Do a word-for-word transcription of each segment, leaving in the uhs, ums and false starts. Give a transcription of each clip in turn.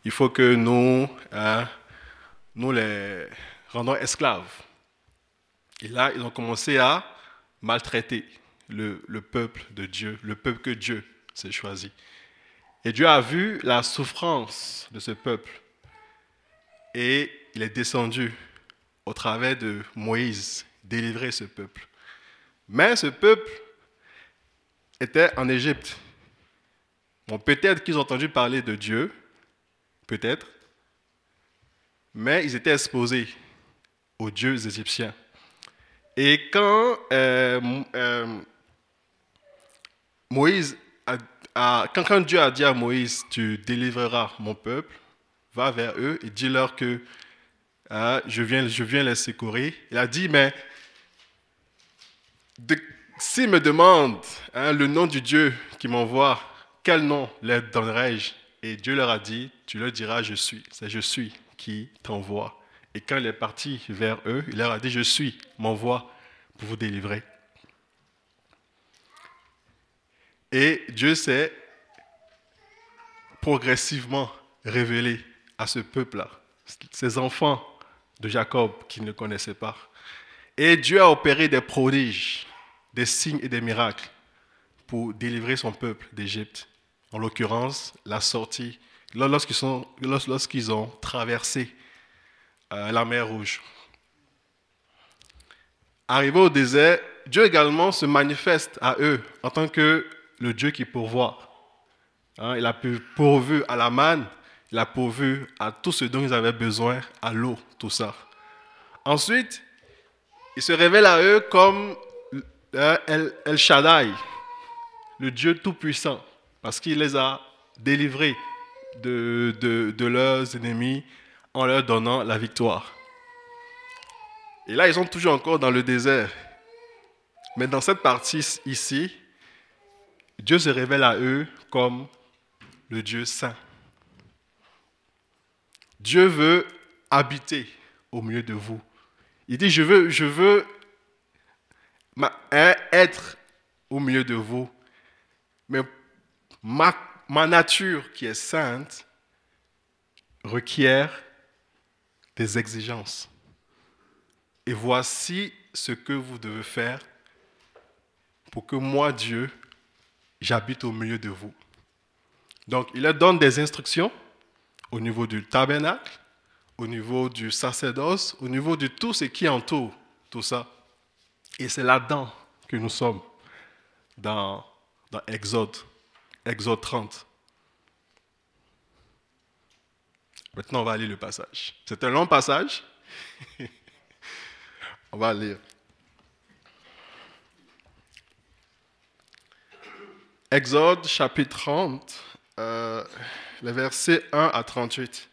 il faut que nous, hein, nous les rendons esclaves. Et là, ils ont commencé à maltraiter le, le peuple de Dieu, le peuple que Dieu s'est choisi. Et Dieu a vu la souffrance de ce peuple. Et il est descendu au travers de Moïse, délivrer ce peuple. Mais ce peuple était en Égypte. Bon, peut-être qu'ils ont entendu parler de Dieu, peut-être, mais ils étaient exposés aux dieux égyptiens. Et quand euh, euh, Moïse a, a, quand, quand Dieu a dit à Moïse, tu délivreras mon peuple, va vers eux et dis-leur que euh, je, viens, je viens les secourir. Il a dit, mais de, s'ils me demandent hein, le nom du Dieu qui m'envoie, quel nom leur donnerai-je? Et Dieu leur a dit, tu leur diras, je suis, c'est je suis qui t'envoie. Et quand il est parti vers eux, il leur a dit, je suis, m'envoie pour vous délivrer. Et Dieu s'est progressivement révélé à ce peuple-là, ces enfants de Jacob qui ne le connaissaient pas. Et Dieu a opéré des prodiges, des signes et des miracles pour délivrer son peuple d'Égypte. En l'occurrence, la sortie, lorsqu'ils, sont, lorsqu'ils ont traversé euh, la mer Rouge. Arrivé au désert, Dieu également se manifeste à eux en tant que le Dieu qui pourvoit. Hein, il a pourvu à la manne, il a pourvu à tout ce dont ils avaient besoin, à l'eau, tout ça. Ensuite, il se révèle à eux comme euh, El, El Shaddai, le Dieu tout-puissant, parce qu'il les a délivrés de, de, de leurs ennemis en leur donnant la victoire. Et là, ils sont toujours encore dans le désert. Mais dans cette partie ici, Dieu se révèle à eux comme le Dieu saint. Dieu veut habiter au milieu de vous. Il dit, je veux, je veux être au milieu de vous, mais ma, ma nature qui est sainte requiert des exigences. Et voici ce que vous devez faire pour que moi, Dieu, j'habite au milieu de vous. Donc, il leur donne des instructions au niveau du tabernacle, au niveau du sacerdoce, au niveau de tout ce qui entoure tout ça. Et c'est là-dedans que nous sommes, dans, dans Exode, Exode trente. Maintenant, on va lire le passage. C'est un long passage. On va lire. Exode chapitre trente, euh, les versets un à trente-huit.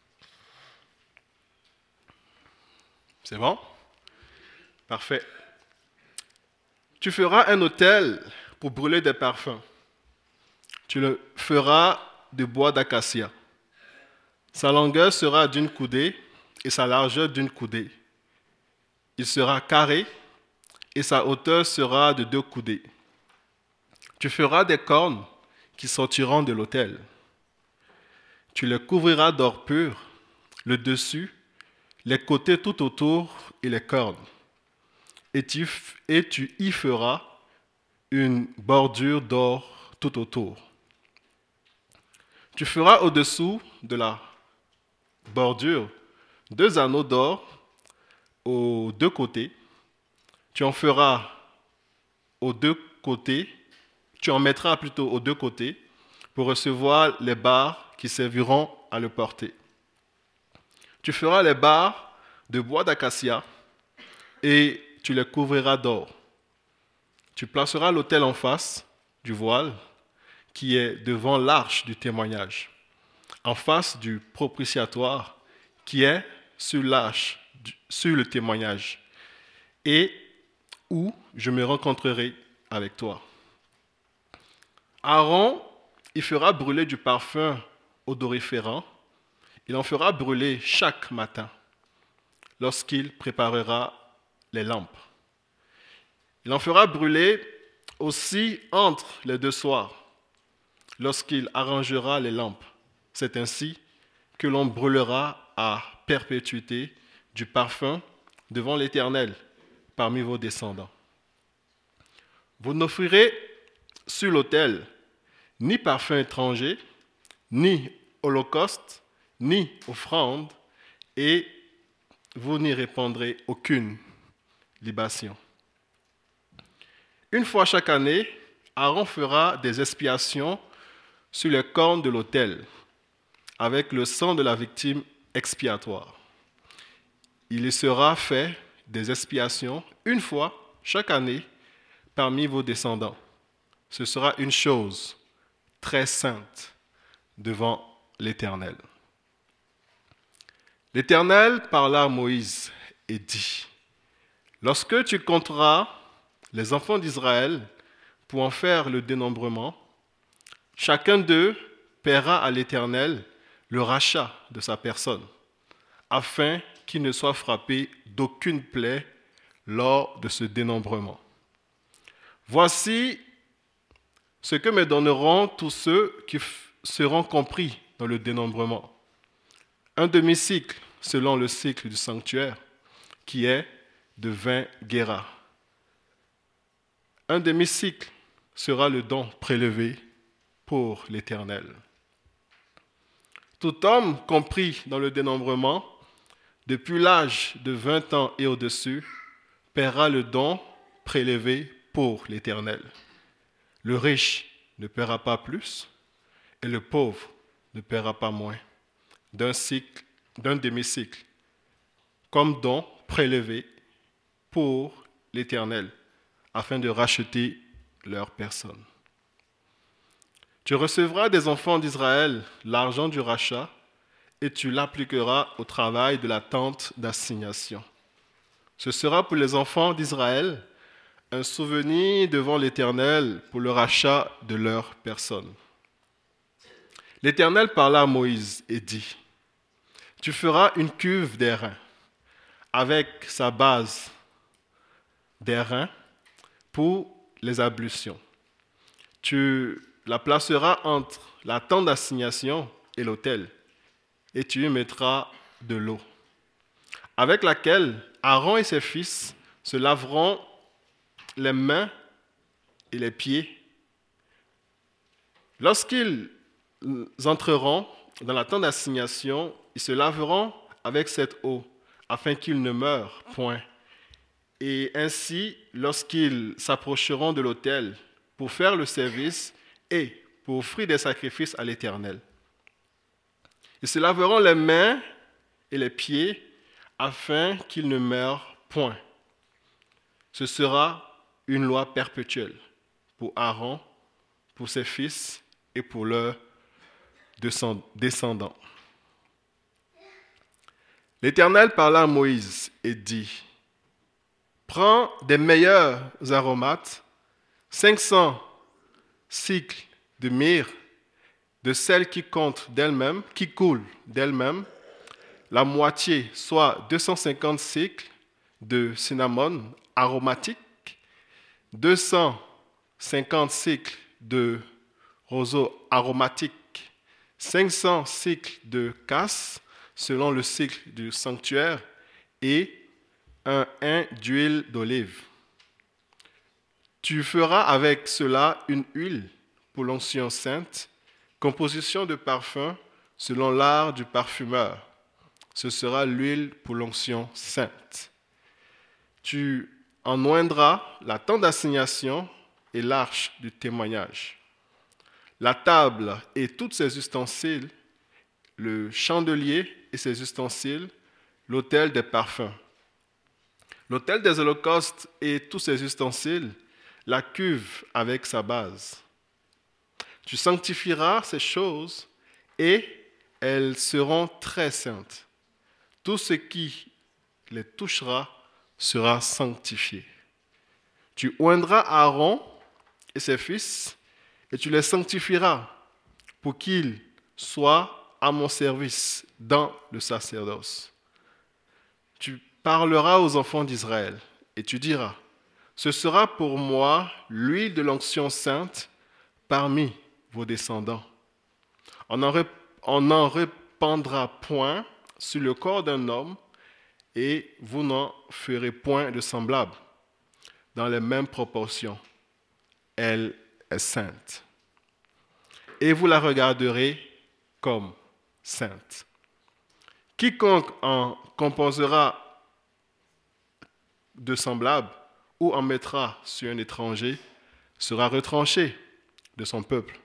C'est bon? Parfait. Tu feras un autel pour brûler des parfums. Tu le feras de bois d'acacia. Sa longueur sera d'une coudée et sa largeur d'une coudée. Il sera carré et sa hauteur sera de deux coudées. Tu feras des cornes qui sortiront de l'autel. Tu les couvriras d'or pur, le dessus, les côtés tout autour et les cornes. Et tu, et tu y feras une bordure d'or tout autour. Tu feras au-dessous de la bordure deux anneaux d'or aux deux côtés. Tu en feras aux deux côtés, tu en mettras plutôt aux deux côtés pour recevoir les barres qui serviront à le porter. Tu feras les barres de bois d'acacia et tu les couvriras d'or. Tu placeras l'autel en face du voile qui est devant l'arche du témoignage, en face du propitiatoire qui est sur l'arche, sur le témoignage, et où je me rencontrerai avec toi. Aaron, il fera brûler du parfum odoriférant. Il en fera brûler chaque matin lorsqu'il préparera les lampes. Il en fera brûler aussi entre les deux soirs lorsqu'il arrangera les lampes. C'est ainsi que l'on brûlera à perpétuité du parfum devant l'Éternel parmi vos descendants. Vous n'offrirez sur l'autel ni parfum étranger, ni holocauste, ni offrande, et vous n'y répandrez aucune libation. Une fois chaque année, Aaron fera des expiations sur les cornes de l'autel, avec le sang de la victime expiatoire. Il y sera fait des expiations une fois chaque année parmi vos descendants. Ce sera une chose très sainte devant l'Éternel. L'Éternel parla à Moïse et dit, « Lorsque tu compteras les enfants d'Israël pour en faire le dénombrement, chacun d'eux paiera à l'Éternel le rachat de sa personne, afin qu'il ne soit frappé d'aucune plaie lors de ce dénombrement. Voici ce que me donneront tous ceux qui f- seront compris dans le dénombrement. Un demi-cycle selon le cycle du sanctuaire, qui est de vingt guéras. Un demi-cycle sera le don prélevé pour l'Éternel. Tout homme compris dans le dénombrement, depuis l'âge de vingt ans et au-dessus, paiera le don prélevé pour l'Éternel. Le riche ne paiera pas plus, et le pauvre ne paiera pas moins d'un cycle, d'un demi-cycle, comme don prélevé pour l'Éternel, afin de racheter leur personne. Tu recevras des enfants d'Israël l'argent du rachat, et tu l'appliqueras au travail de la tente d'assignation. Ce sera pour les enfants d'Israël un souvenir devant l'Éternel pour le rachat de leur personne. L'Éternel parla à Moïse et dit, « Tu feras une cuve d'airain avec sa base d'airain pour les ablutions. Tu la placeras entre la tente d'assignation et l'autel, et tu y mettras de l'eau, avec laquelle Aaron et ses fils se laveront les mains et les pieds. Lorsqu'ils entreront dans la tente d'assignation, ils se laveront avec cette eau, afin qu'ils ne meurent point. Et ainsi, lorsqu'ils s'approcheront de l'autel pour faire le service et pour offrir des sacrifices à l'Éternel, ils se laveront les mains et les pieds afin qu'ils ne meurent point. Ce sera une loi perpétuelle pour Aaron, pour ses fils et pour leurs descendants. L'Éternel parla à Moïse et dit, « Prends des meilleurs aromates, cinq cents cycles de myrrhe, de celles qui comptent d'elles-mêmes, qui coulent d'elles-mêmes, la moitié, soit deux cent cinquante cycles de cinnamome aromatique, deux cent cinquante cycles de roseau aromatique, cinq cents cycles de casses, selon le cycle du sanctuaire, et un hin d'huile d'olive. Tu feras avec cela une huile pour l'onction sainte, composition de parfum selon l'art du parfumeur. Ce sera l'huile pour l'onction sainte. Tu en oindras la tente d'assignation et l'arche du témoignage, la table et tous ses ustensiles, le chandelier et ses ustensiles, l'autel des parfums, l'autel des holocaustes et tous ses ustensiles, la cuve avec sa base. Tu sanctifieras ces choses et elles seront très saintes. Tout ce qui les touchera sera sanctifié. Tu oindras Aaron et ses fils et tu les sanctifieras pour qu'ils soient à mon service dans le sacerdoce. Tu parleras aux enfants d'Israël et tu diras, ce sera pour moi l'huile de l'onction sainte parmi vos descendants. On en, on en pendra point sur le corps d'un homme, et vous n'en ferez point de semblable, dans les mêmes proportions. Elle est sainte. Et vous la regarderez comme sainte. Quiconque en composera de semblable ou en mettra sur un étranger sera retranché de son peuple.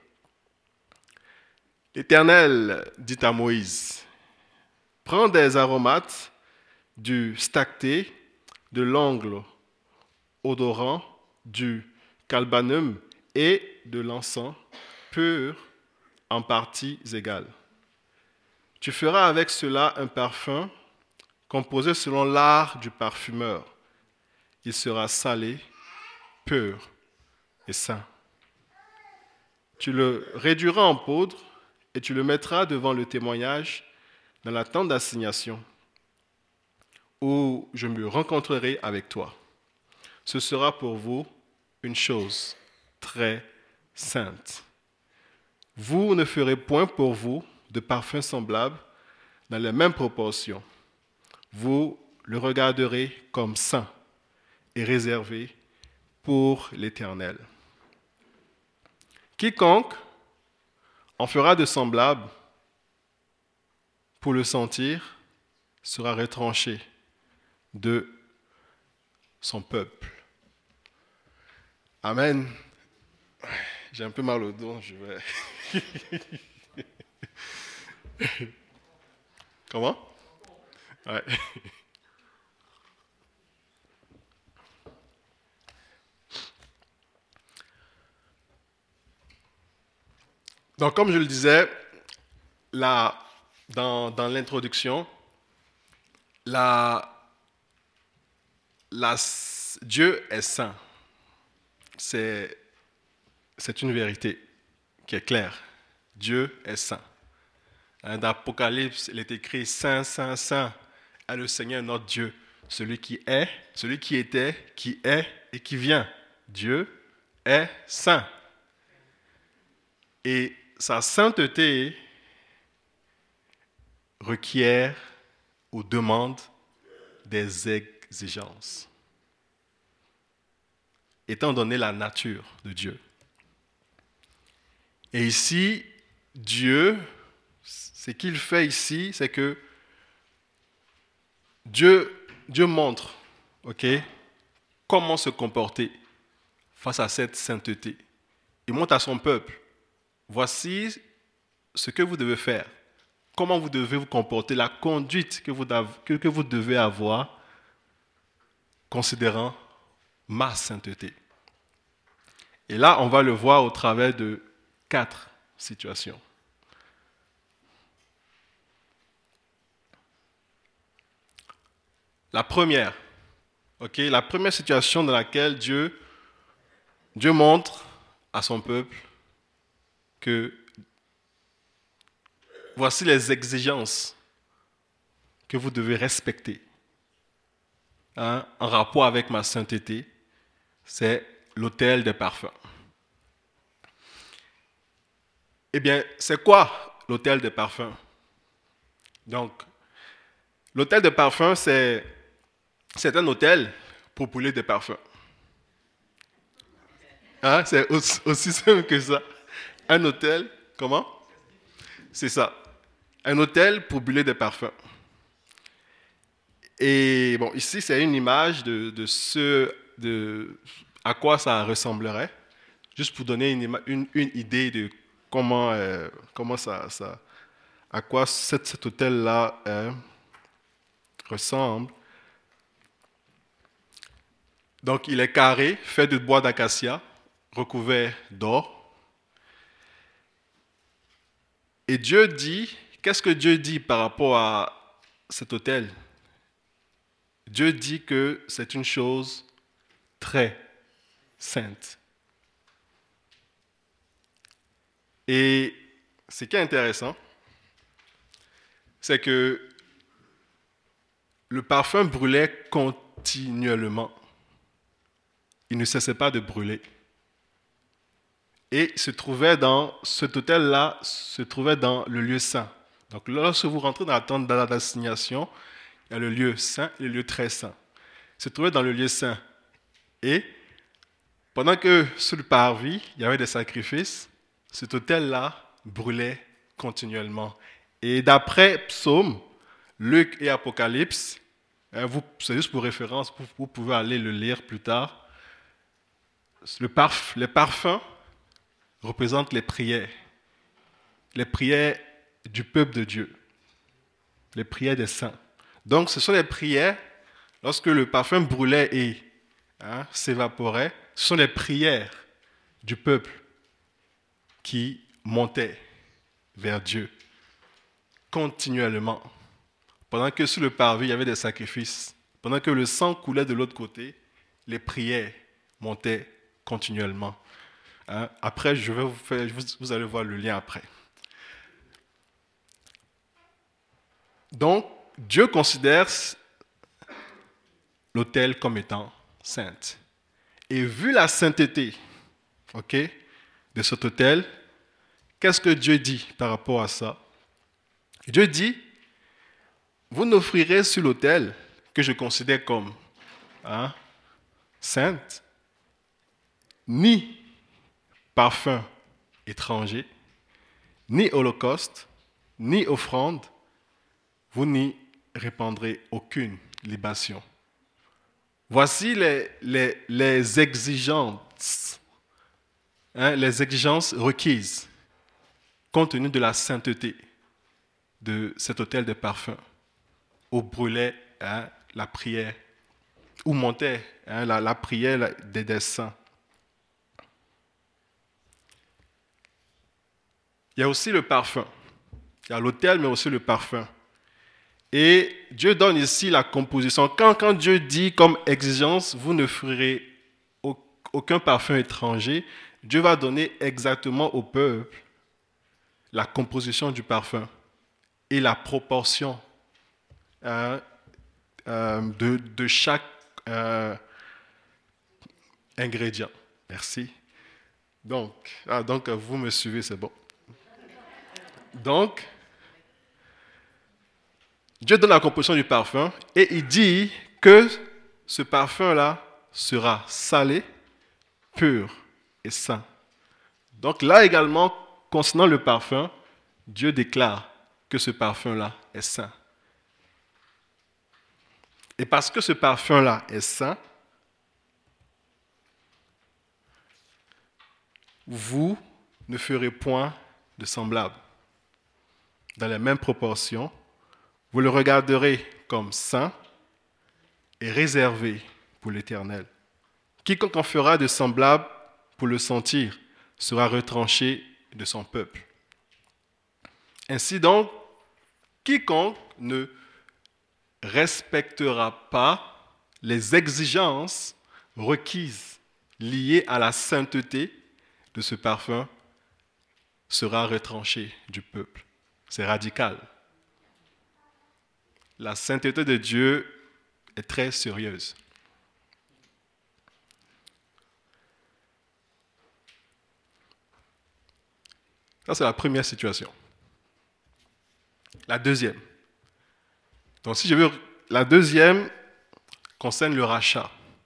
L'Éternel dit à Moïse, « Prends des aromates, du stacté, de l'ongle odorant, du calbanum et de l'encens pur en parties égales. Tu feras avec cela un parfum composé selon l'art du parfumeur. Il sera salé, pur et saint. Tu le réduiras en poudre et tu le mettras devant le témoignage dans la tente d'assignation, où je me rencontrerai avec toi. Ce sera pour vous une chose très sainte. Vous ne ferez point pour vous de parfum semblable dans les mêmes proportions. Vous le regarderez comme saint et réservé pour l'Éternel. Quiconque en fera de semblable pour le sentir sera retranché de son peuple. Amen. J'ai un peu mal au dos, je vais... Comment? Ouais. Donc, comme je le disais, là, dans, dans l'introduction, la, la, Dieu est saint. C'est, c'est une vérité qui est claire. Dieu est saint. Dans l'Apocalypse, il est écrit « Saint, Saint, Saint est le Seigneur notre Dieu, celui qui est, celui qui était, qui est et qui vient. Dieu est saint. » Et sa sainteté requiert ou demande des exigences, étant donné la nature de Dieu. Et ici, Dieu, ce qu'il fait ici, c'est que Dieu, Dieu montre, ok, comment se comporter face à cette sainteté. Il montre à son peuple, voici ce que vous devez faire, comment vous devez vous comporter, la conduite que vous, que, que vous devez avoir, considérant ma sainteté. Et là, on va le voir au travers de quatre situations. La première, ok, la première situation dans laquelle Dieu, Dieu montre à son peuple que voici les exigences que vous devez respecter, hein, en rapport avec ma sainteté, c'est l'autel des parfums. Eh bien, c'est quoi l'autel des parfums? Donc, l'autel des parfums, c'est, c'est un autel pour brûler des parfums. Hein, c'est aussi, aussi simple que ça. Un autel, comment? C'est ça. Un autel pour brûler des parfums. Et bon, ici, c'est une image de, de ce, de à quoi ça ressemblerait, juste pour donner une, une, une idée de comment, euh, comment ça, ça, à quoi cet, cet autel-là euh, ressemble. Donc, il est carré, fait de bois d'acacia, recouvert d'or. Et Dieu dit, qu'est-ce que Dieu dit par rapport à cet autel? Dieu dit que c'est une chose très sainte. Et ce qui est intéressant, c'est que le parfum brûlait continuellement. Il ne cessait pas de brûler. Et se trouvait dans cet autel-là, se trouvait dans le lieu saint, Donc lorsque vous rentrez dans la tente d'assignation, il y a le lieu saint et le lieu très saint. Il se trouvait dans le lieu saint. Et pendant que sur le parvis, il y avait des sacrifices, cet autel-là brûlait continuellement. Et d'après Psaume, Luc et Apocalypse, hein, vous, c'est juste pour référence, vous, vous pouvez aller le lire plus tard. Le parf, les parfums représentent les prières. Les prières du peuple de Dieu. Les prières des saints. Donc ce sont les prières, lorsque le parfum brûlait et hein, s'évaporait, ce sont les prières du peuple qui montaient vers Dieu continuellement. Pendant que sur le parvis, il y avait des sacrifices, pendant que le sang coulait de l'autre côté, les prières montaient continuellement. Hein? Après, je vais vous faire, vous, vous allez voir le lien après. Donc, Dieu considère l'autel comme étant sainte. Et vu la sainteté, ok, de cet autel, qu'est-ce que Dieu dit par rapport à ça? Dieu dit, vous n'offrirez sur l'autel que je considère comme hein, sainte, ni parfum étranger, ni holocauste, ni offrande, vous n'y répandrez aucune libation. Voici les, les, les exigences, hein, les exigences requises, compte tenu de la sainteté de cet autel de parfum, où brûlait hein, la prière, où montait hein, la, la prière des, des saints. Il y a aussi le parfum. Il y a l'autel, mais aussi le parfum. Et Dieu donne ici la composition. Quand, quand Dieu dit comme exigence, vous ne ferez aucun parfum étranger, Dieu va donner exactement au peuple la composition du parfum et la proportion euh, euh, de, de chaque euh, ingrédient. Merci. Donc, ah, donc, vous me suivez, c'est bon. Donc, Dieu donne la composition du parfum et il dit que ce parfum-là sera salé, pur et saint. Donc là également, concernant le parfum, Dieu déclare que ce parfum-là est saint. Et parce que ce parfum-là est saint, vous ne ferez point de semblable. Dans les mêmes proportions, vous le regarderez comme saint et réservé pour l'Éternel. Quiconque en fera de semblable pour le sentir sera retranché de son peuple. Ainsi donc, quiconque ne respectera pas les exigences requises liées à la sainteté de ce parfum sera retranché du peuple. C'est radical. La sainteté de Dieu est très sérieuse. Ça, c'est la première situation. La deuxième. Donc, si je veux, la deuxième concerne le rachat.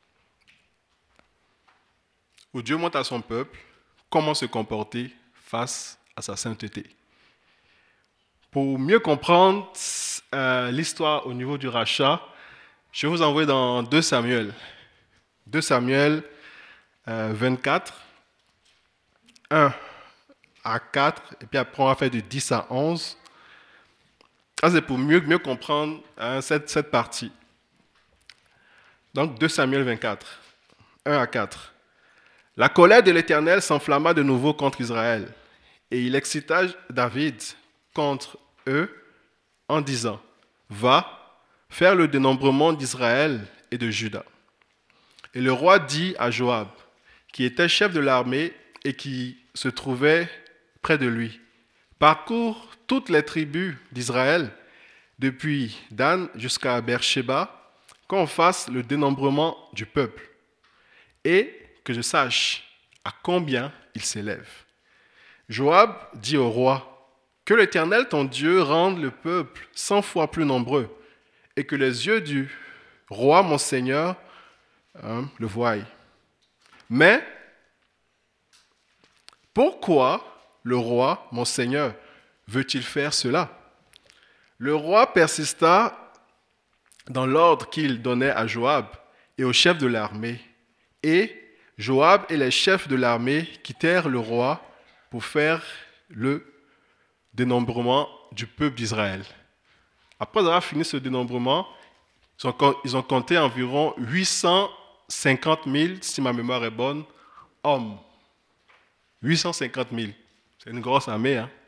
Où Dieu montre à son peuple comment se comporter face à sa sainteté. Pour mieux comprendre euh, l'histoire au niveau du rachat, je vais vous envoyer dans deux Samuel. deux Samuel euh, vingt-quatre, un à quatre, et puis après on va faire de dix à onze. Ça, c'est pour mieux, mieux comprendre hein, cette, cette partie. Donc, deux Samuel vingt-quatre, un à quatre. La colère de l'Éternel s'enflamma de nouveau contre Israël, et il excita David contre eux en disant, « Va faire le dénombrement d'Israël et de Juda. » Et le roi dit à Joab, qui était chef de l'armée et qui se trouvait près de lui, « Parcours toutes les tribus d'Israël, depuis Dan jusqu'à Beersheba, qu'on fasse le dénombrement du peuple, et que je sache à combien il s'élève. » Joab dit au roi, Que l'Éternel, ton Dieu, rende le peuple cent fois plus nombreux, et que les yeux du roi, mon Seigneur, hein, le voient. Mais pourquoi le roi, mon Seigneur, veut-il faire cela? Le roi persista dans l'ordre qu'il donnait à Joab et aux chefs de l'armée. Et Joab et les chefs de l'armée quittèrent le roi pour faire le dénombrement du peuple d'Israël. Après avoir fini ce dénombrement, ils ont, ils ont compté environ huit cent cinquante mille, si ma mémoire est bonne, hommes. huit cent cinquante mille. C'est une grosse armée, hein?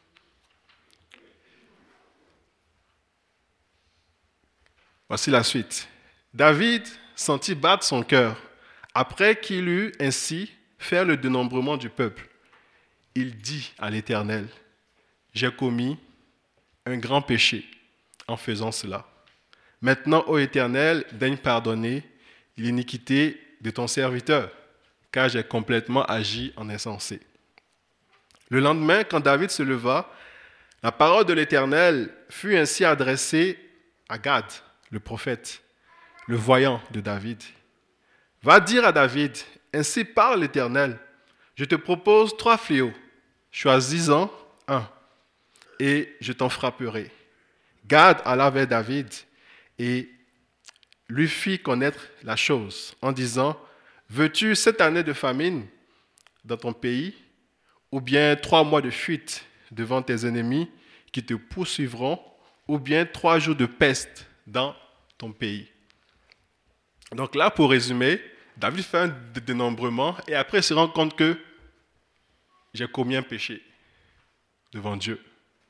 Voici la suite. David sentit battre son cœur après qu'il eut ainsi fait le dénombrement du peuple. Il dit à l'Éternel, « J'ai commis un grand péché en faisant cela. Maintenant, ô Éternel, daigne pardonner l'iniquité de ton serviteur, car j'ai complètement agi en insensé. » Le lendemain, quand David se leva, la parole de l'Éternel fut ainsi adressée à Gad, le prophète, le voyant de David. « Va dire à David, ainsi parle l'Éternel, je te propose trois fléaux, choisis-en un, et je t'en frapperai. » Gad alla vers David et lui fit connaître la chose en disant, « Veux-tu cette année de famine dans ton pays, ou bien trois mois de fuite devant tes ennemis qui te poursuivront, ou bien trois jours de peste dans ton pays. » Donc là, pour résumer, David fait un dénombrement et après il se rend compte que j'ai commis un péché devant Dieu.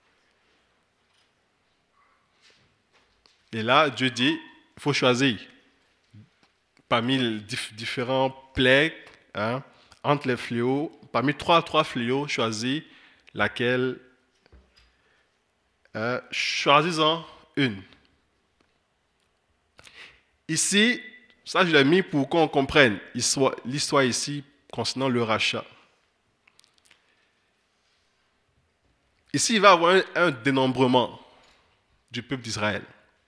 Et là, Dieu dit, il faut choisir parmi les différents plaies, hein, entre les fléaux, parmi trois, trois fléaux, choisis laquelle, euh, choisis-en une. Ici, ça je l'ai mis pour qu'on comprenne l'histoire ici concernant le rachat. Ici, il va y avoir un, un dénombrement du peuple d'Israël.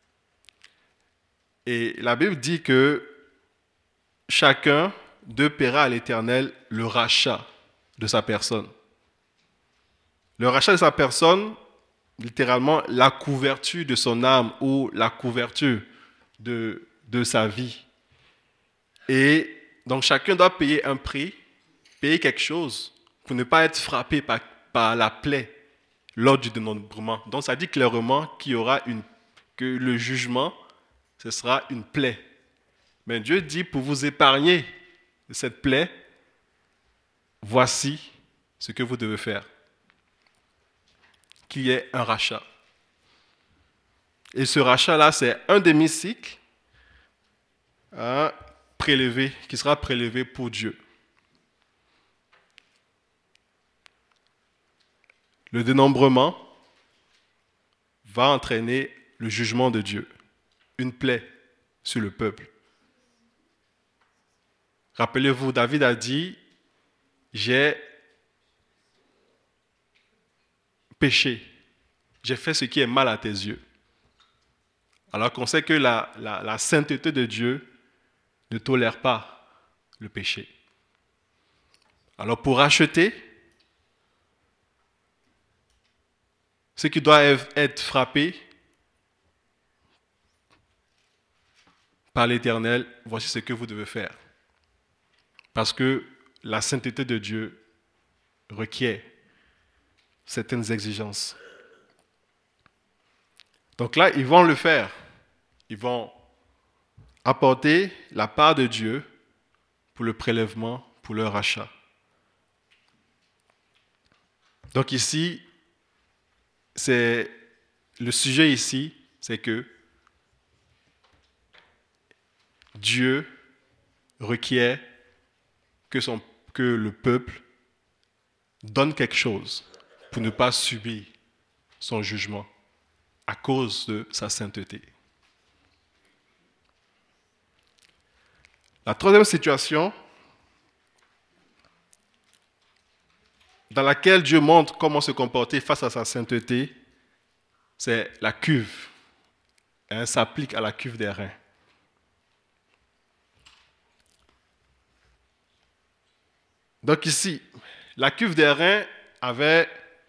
Et la Bible dit que chacun d'eux paiera à l'Éternel le rachat de sa personne. Le rachat de sa personne, littéralement, la couverture de son âme ou la couverture de, de sa vie. Et donc chacun doit payer un prix, payer quelque chose pour ne pas être frappé par, par la plaie lors du dénombrement. Donc ça dit clairement qu'il y aura une, que le jugement, ce sera une plaie. Mais Dieu dit, pour vous épargner de cette plaie, voici ce que vous devez faire. Qu'il y ait un rachat. Et ce rachat-là, c'est un demi-cycle hein, prélevé, qui sera prélevé pour Dieu. Le dénombrement va entraîner le jugement de Dieu, une plaie sur le peuple. Rappelez-vous, David a dit, j'ai péché, j'ai fait ce qui est mal à tes yeux. Alors qu'on sait que la, la, la sainteté de Dieu ne tolère pas le péché. Alors pour racheter, ceux qui doivent être frappés par l'Éternel, voici ce que vous devez faire. Parce que la sainteté de Dieu requiert certaines exigences. Donc là, ils vont le faire. Ils vont apporter la part de Dieu pour le prélèvement, pour leur rachat. Donc ici, c'est le sujet ici, c'est que Dieu requiert que, son, que le peuple donne quelque chose pour ne pas subir son jugement à cause de sa sainteté. La troisième situation, dans laquelle Dieu montre comment se comporter face à sa sainteté, c'est la cuve. Hein, ça s'applique à la cuve des reins. Donc ici, la cuve des reins avait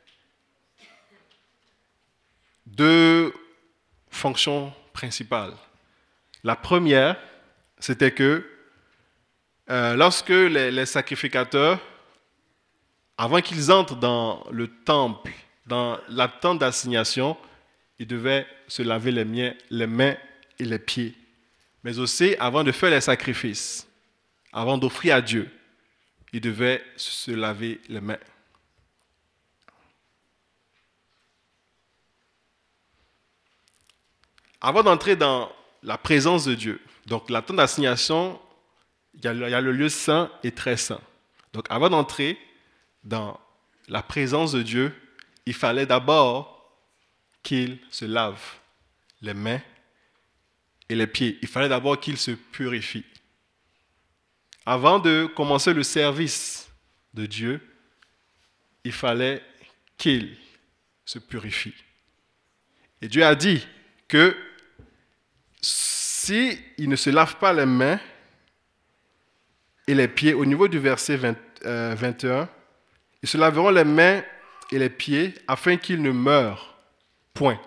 deux fonctions principales. La première, c'était que euh, lorsque les, les sacrificateurs, avant qu'ils entrent dans le temple, dans la tente d'assignation, ils devaient se laver les mains, les mains et les pieds. Mais aussi, avant de faire les sacrifices, avant d'offrir à Dieu, ils devaient se laver les mains. Avant d'entrer dans la présence de Dieu, donc la tente d'assignation, il y a le, il y a le lieu saint et très saint. Donc avant d'entrer dans la présence de Dieu, il fallait d'abord qu'il se lave les mains et les pieds. Il fallait d'abord qu'il se purifie. Avant de commencer le service de Dieu, il fallait qu'il se purifie. Et Dieu a dit que s'il ne se lave pas les mains et les pieds, au niveau du verset vingt, euh, vingt et un, ils se laveront les mains et les pieds afin qu'ils ne meurent point.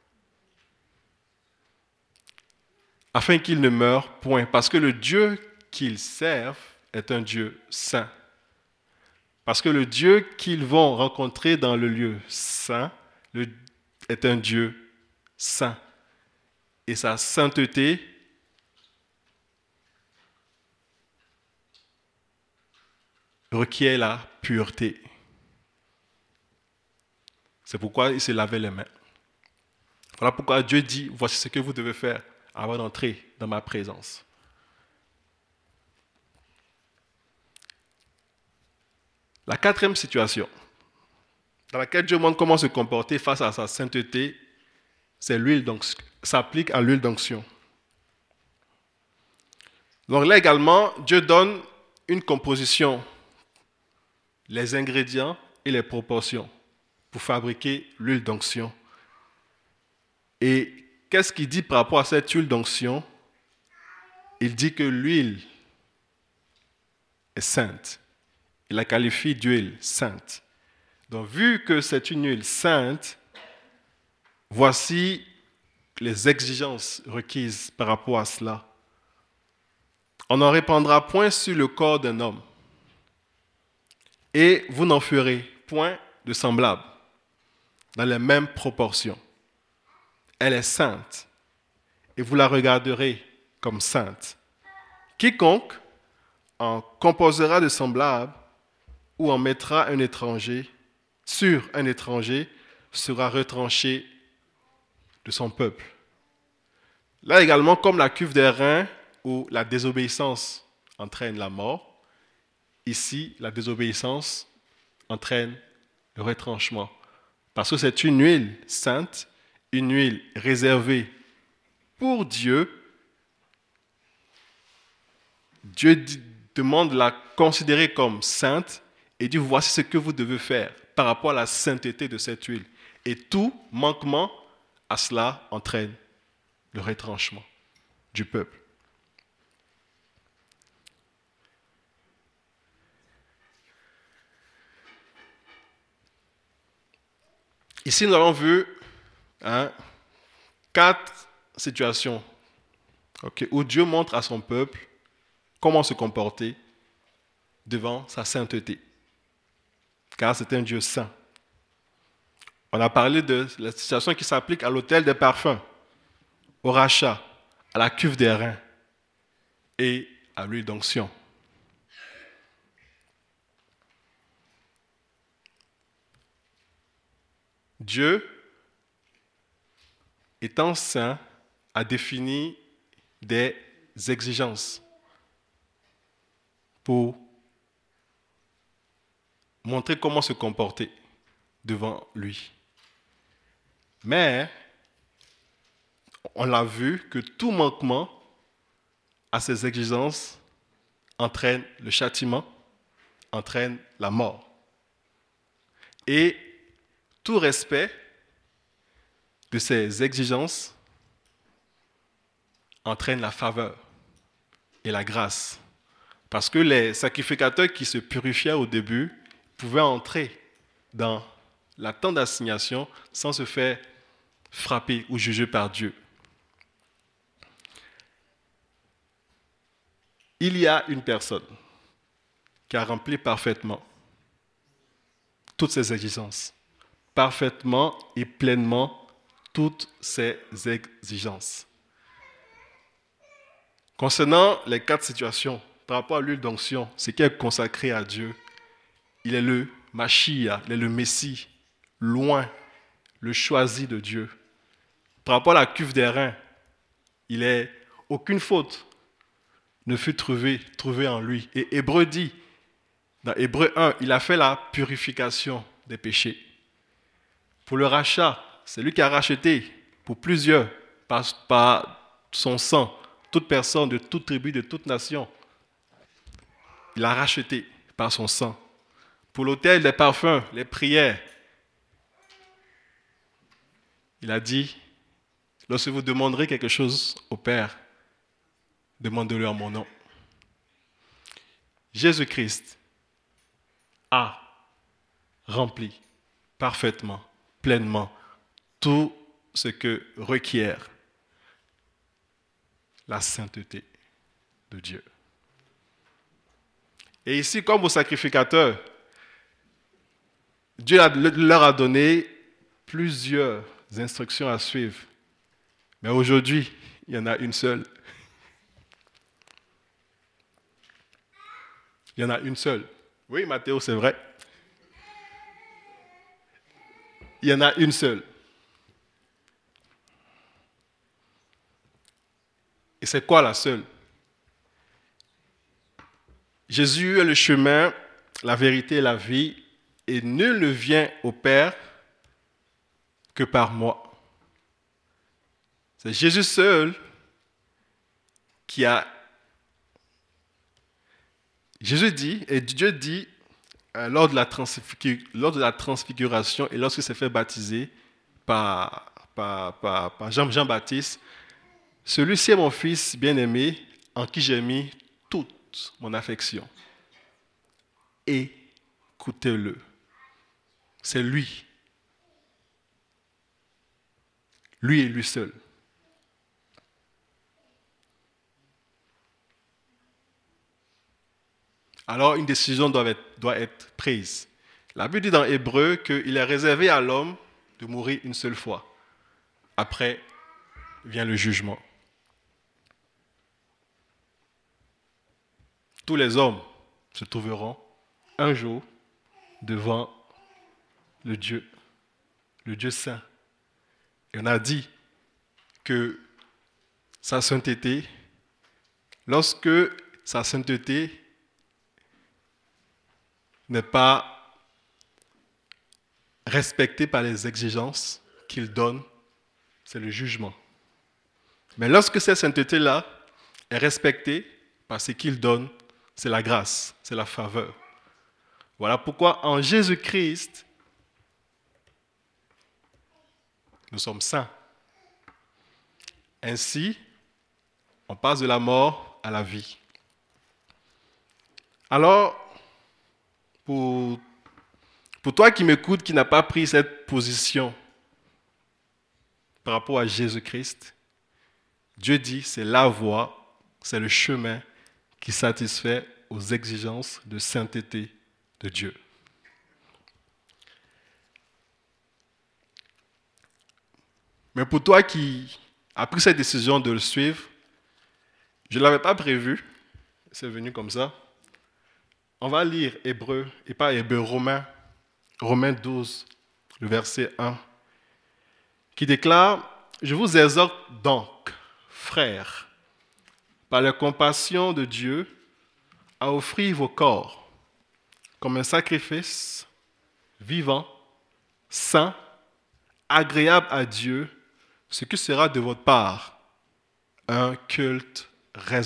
Afin qu'ils ne meurent point. Parce que le Dieu qu'ils servent est un Dieu saint. Parce que le Dieu qu'ils vont rencontrer dans le lieu saint est un Dieu saint. Et sa sainteté requiert la pureté. C'est pourquoi il se lavait les mains. Voilà pourquoi Dieu dit, voici ce que vous devez faire avant d'entrer dans ma présence. La quatrième situation, dans laquelle Dieu montre comment se comporter face à sa sainteté, c'est l'huile d'onction. S'applique à l'huile d'onction. Donc là également, Dieu donne une composition, les ingrédients et les proportions pour fabriquer l'huile d'onction. Et qu'est-ce qu'il dit par rapport à cette huile d'onction? Il dit que l'huile est sainte. Il la qualifie d'huile sainte. Donc vu que c'est une huile sainte, voici les exigences requises par rapport à cela. On n'en répandra point sur le corps d'un homme, et vous n'en ferez point de semblable, dans les mêmes proportions. Elle est sainte, et vous la regarderez comme sainte. Quiconque en composera de semblable ou en mettra un étranger sur un étranger sera retranché de son peuple. Là également, comme la cuve des reins où la désobéissance entraîne la mort, ici, la désobéissance entraîne le retranchement. Parce que c'est une huile sainte, une huile réservée pour Dieu. Dieu dit, demande de la considérer comme sainte et dit, voici ce que vous devez faire par rapport à la sainteté de cette huile. Et tout manquement à cela entraîne le retranchement du peuple. Ici, nous avons vu hein, quatre situations okay, où Dieu montre à son peuple comment se comporter devant sa sainteté. Car c'est un Dieu saint. On a parlé de la situation qui s'applique à l'autel des parfums, au rachat, à la cuve des reins et à l'huile d'onction. Dieu, étant saint, a défini des exigences pour montrer comment se comporter devant lui. Mais, on l'a vu que tout manquement à ces exigences entraîne le châtiment, entraîne la mort. Et tout respect de ces exigences entraîne la faveur et la grâce. Parce que les sacrificateurs qui se purifiaient au début pouvaient entrer dans la tente d'assignation sans se faire frapper ou juger par Dieu. Il y a une personne qui a rempli parfaitement toutes ces exigences, parfaitement et pleinement toutes ces exigences. Concernant les quatre situations, par rapport à l'huile d'onction, ce qui est consacré à Dieu, il est le Mashiach, il est le Messie, loin, le choisi de Dieu. Par rapport à la cuve des reins, il est aucune faute ne fut trouvée, trouvée en lui. Et Hébreu dit, dans Hébreu un, il a fait la purification des péchés. Pour le rachat, c'est lui qui a racheté pour plusieurs, par, par son sang, toute personne de toute tribu, de toute nation. Il a racheté par son sang. Pour l'autel des parfums, les prières, il a dit, lorsque vous demanderez quelque chose au Père, demandez-le en mon nom. Jésus-Christ a rempli parfaitement, pleinement, tout ce que requiert la sainteté de Dieu. Et ici, comme aux sacrificateurs, Dieu leur a donné plusieurs instructions à suivre. Mais aujourd'hui, il y en a une seule. Il y en a une seule. Oui, Matthéo, c'est vrai. Il y en a une seule. Et c'est quoi la seule? Jésus est le chemin, la vérité et la vie, et nul ne vient au Père que par moi. C'est Jésus seul qui a... Jésus dit, et Dieu dit, euh, lors, de la transfigu... lors de la transfiguration et lorsqu'il s'est fait baptiser par, par, par, par Jean, Jean-Baptiste, celui-ci est mon fils bien-aimé en qui j'ai mis toute mon affection. Écoutez-le. C'est lui. Lui et lui seul. Alors une décision doit être, doit être prise. La Bible dit dans Hébreu qu'il est réservé à l'homme de mourir une seule fois. Après vient le jugement. Tous les hommes se trouveront un jour devant le Dieu, le Dieu saint. Et on a dit que sa sainteté, lorsque sa sainteté n'est pas respectée par les exigences qu'il donne, c'est le jugement. Mais lorsque cette sainteté-là est respectée par ce qu'il donne, c'est la grâce, c'est la faveur. Voilà pourquoi en Jésus-Christ, nous sommes saints. Ainsi, on passe de la mort à la vie. Alors, pour, pour toi qui m'écoutes, qui n'a pas pris cette position par rapport à Jésus-Christ, Dieu dit, c'est la voie, c'est le chemin qui satisfait aux exigences de sainteté de Dieu. Mais pour toi qui as pris cette décision de le suivre, je ne l'avais pas prévu, c'est venu comme ça. On va lire Hébreu, et pas Hébreu, Romains, Romains douze, le verset un, qui déclare « Je vous exhorte donc, frères, par la compassion de Dieu, à offrir vos corps comme un sacrifice vivant, saint, agréable à Dieu, ce qui sera de votre part un culte raisonnable. »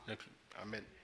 Amen.